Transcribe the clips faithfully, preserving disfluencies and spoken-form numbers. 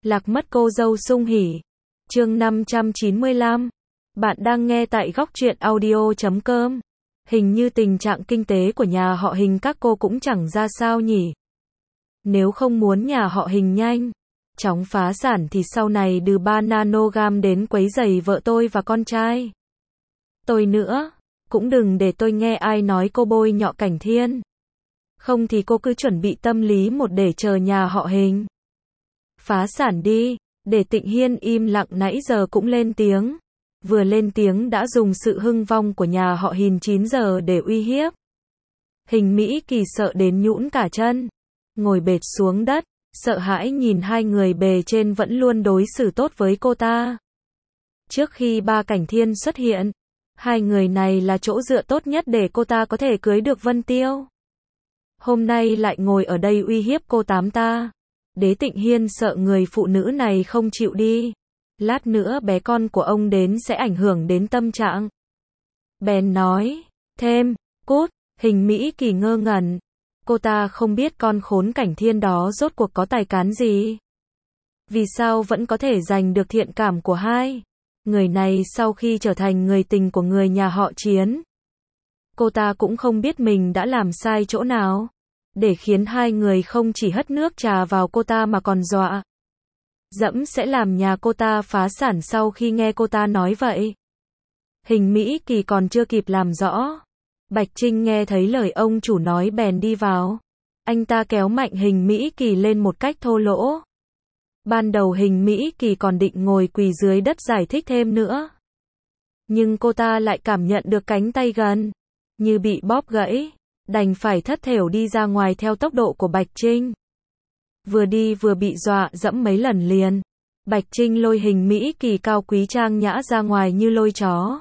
Lạc mất cô dâu sung hỉ. Chương năm trăm chín mươi lăm. Bạn đang nghe tại góc truyện audio chấm com. Hình như tình trạng kinh tế của nhà họ Hình các cô cũng chẳng ra sao nhỉ. Nếu không muốn nhà họ Hình nhanh chóng phá sản thì sau này đưa ba nanogam đến quấy rầy vợ tôi và con trai tôi nữa. Cũng đừng để tôi nghe ai nói cô bôi nhọ Cảnh Thiên. Không thì cô cứ chuẩn bị tâm lý một để chờ nhà họ Hình phá sản đi. Để Tịnh Hiên im lặng nãy giờ cũng lên tiếng. Vừa lên tiếng đã dùng sự hưng vong của nhà họ Hình chín giờ để uy hiếp. Hình Mỹ Kỳ sợ đến nhũn cả chân, ngồi bệt xuống đất, sợ hãi nhìn hai người bề trên vẫn luôn đối xử tốt với cô ta. Trước khi ba Cảnh Thiên xuất hiện, hai người này là chỗ dựa tốt nhất để cô ta có thể cưới được Vân Tiêu. Hôm nay lại ngồi ở đây uy hiếp cô tám ta. Đế Tịnh Hiên sợ người phụ nữ này không chịu đi. Lát nữa bé con của ông đến sẽ ảnh hưởng đến tâm trạng. Bèn nói thêm, cút. Hình Mỹ Kỳ ngơ ngẩn. Cô ta không biết con khốn Cảnh Thiên đó rốt cuộc có tài cán gì. Vì sao vẫn có thể giành được thiện cảm của hai người này sau khi trở thành người tình của người nhà họ Chiến. Cô ta cũng không biết mình đã làm sai chỗ nào, để khiến hai người không chỉ hất nước trà vào cô ta mà còn dọa dẫm sẽ làm nhà cô ta phá sản sau khi nghe cô ta nói vậy. Hình Mỹ Kỳ còn chưa kịp làm rõ. Bạch Trinh nghe thấy lời ông chủ nói bèn đi vào. Anh ta kéo mạnh Hình Mỹ Kỳ lên một cách thô lỗ. Ban đầu Hình Mỹ Kỳ còn định ngồi quỳ dưới đất giải thích thêm nữa. Nhưng cô ta lại cảm nhận được cánh tay gần như bị bóp gãy, đành phải thất thểu đi ra ngoài theo tốc độ của Bạch Trinh. Vừa đi vừa bị dọa dẫm mấy lần liền. Bạch Trinh lôi Hình Mỹ Kỳ cao quý trang nhã ra ngoài như lôi chó.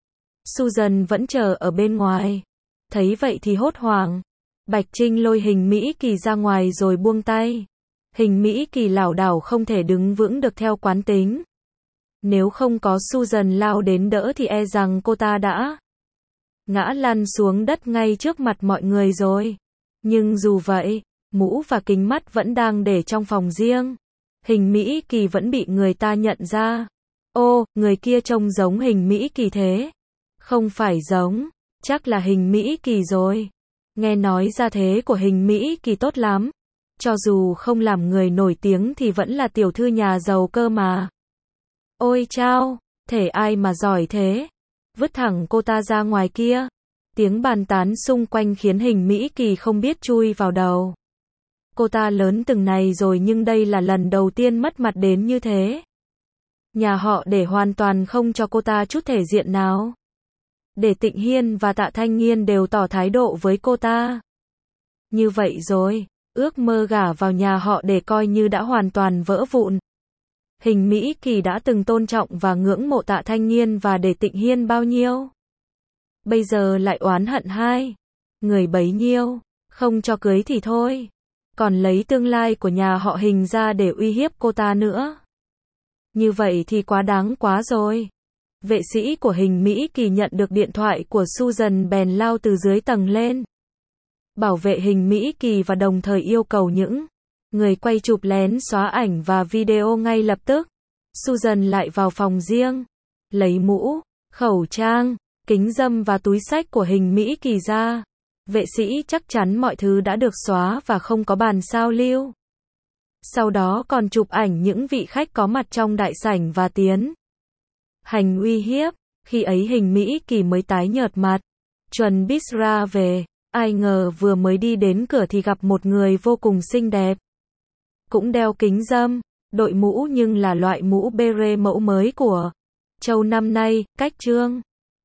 Susan vẫn chờ ở bên ngoài. Thấy vậy thì hốt hoảng. Bạch Trinh lôi Hình Mỹ Kỳ ra ngoài rồi buông tay. Hình Mỹ Kỳ lảo đảo không thể đứng vững được theo quán tính. Nếu không có Susan lao đến đỡ thì e rằng cô ta đã ngã lăn xuống đất ngay trước mặt mọi người rồi. Nhưng dù vậy, mũ và kính mắt vẫn đang để trong phòng riêng. Hình Mỹ Kỳ vẫn bị người ta nhận ra. Ô, người kia trông giống Hình Mỹ Kỳ thế. Không phải giống, chắc là Hình Mỹ Kỳ rồi. Nghe nói gia thế của Hình Mỹ Kỳ tốt lắm. Cho dù không làm người nổi tiếng thì vẫn là tiểu thư nhà giàu cơ mà. Ôi chao, thể ai mà giỏi thế. Vứt thẳng cô ta ra ngoài kia. Tiếng bàn tán xung quanh khiến Hình Mỹ Kỳ không biết chui vào đầu. Cô ta lớn từng này rồi nhưng đây là lần đầu tiên mất mặt đến như thế. Nhà họ để hoàn toàn không cho cô ta chút thể diện nào. Để Tịnh Hiên và Tạ Thanh Nghiên đều tỏ thái độ với cô ta. Như vậy rồi, ước mơ gả vào nhà họ để coi như đã hoàn toàn vỡ vụn. Hình Mỹ Kỳ đã từng tôn trọng và ngưỡng mộ Tạ Thanh Nghiên và Để Tịnh Hiên bao nhiêu. Bây giờ lại oán hận hai người bấy nhiêu, không cho cưới thì thôi. Còn lấy tương lai của nhà họ Hình ra để uy hiếp cô ta nữa. Như vậy thì quá đáng quá rồi. Vệ sĩ của Hình Mỹ Kỳ nhận được điện thoại của Susan bèn lao từ dưới tầng lên. Bảo vệ Hình Mỹ Kỳ và đồng thời yêu cầu những người quay chụp lén xóa ảnh và video ngay lập tức. Susan lại vào phòng riêng, lấy mũ, khẩu trang, kính râm và túi xách của Hình Mỹ Kỳ ra. Vệ sĩ chắc chắn mọi thứ đã được xóa và không có bàn sao lưu. Sau đó còn chụp ảnh những vị khách có mặt trong đại sảnh và tiến hành uy hiếp. Khi ấy Hình Mỹ Kỳ mới tái nhợt mặt, chuẩn bị ra về. Ai ngờ vừa mới đi đến cửa thì gặp một người vô cùng xinh đẹp. Cũng đeo kính râm, đội mũ nhưng là loại mũ beret mẫu mới của Châu năm nay, cách trương.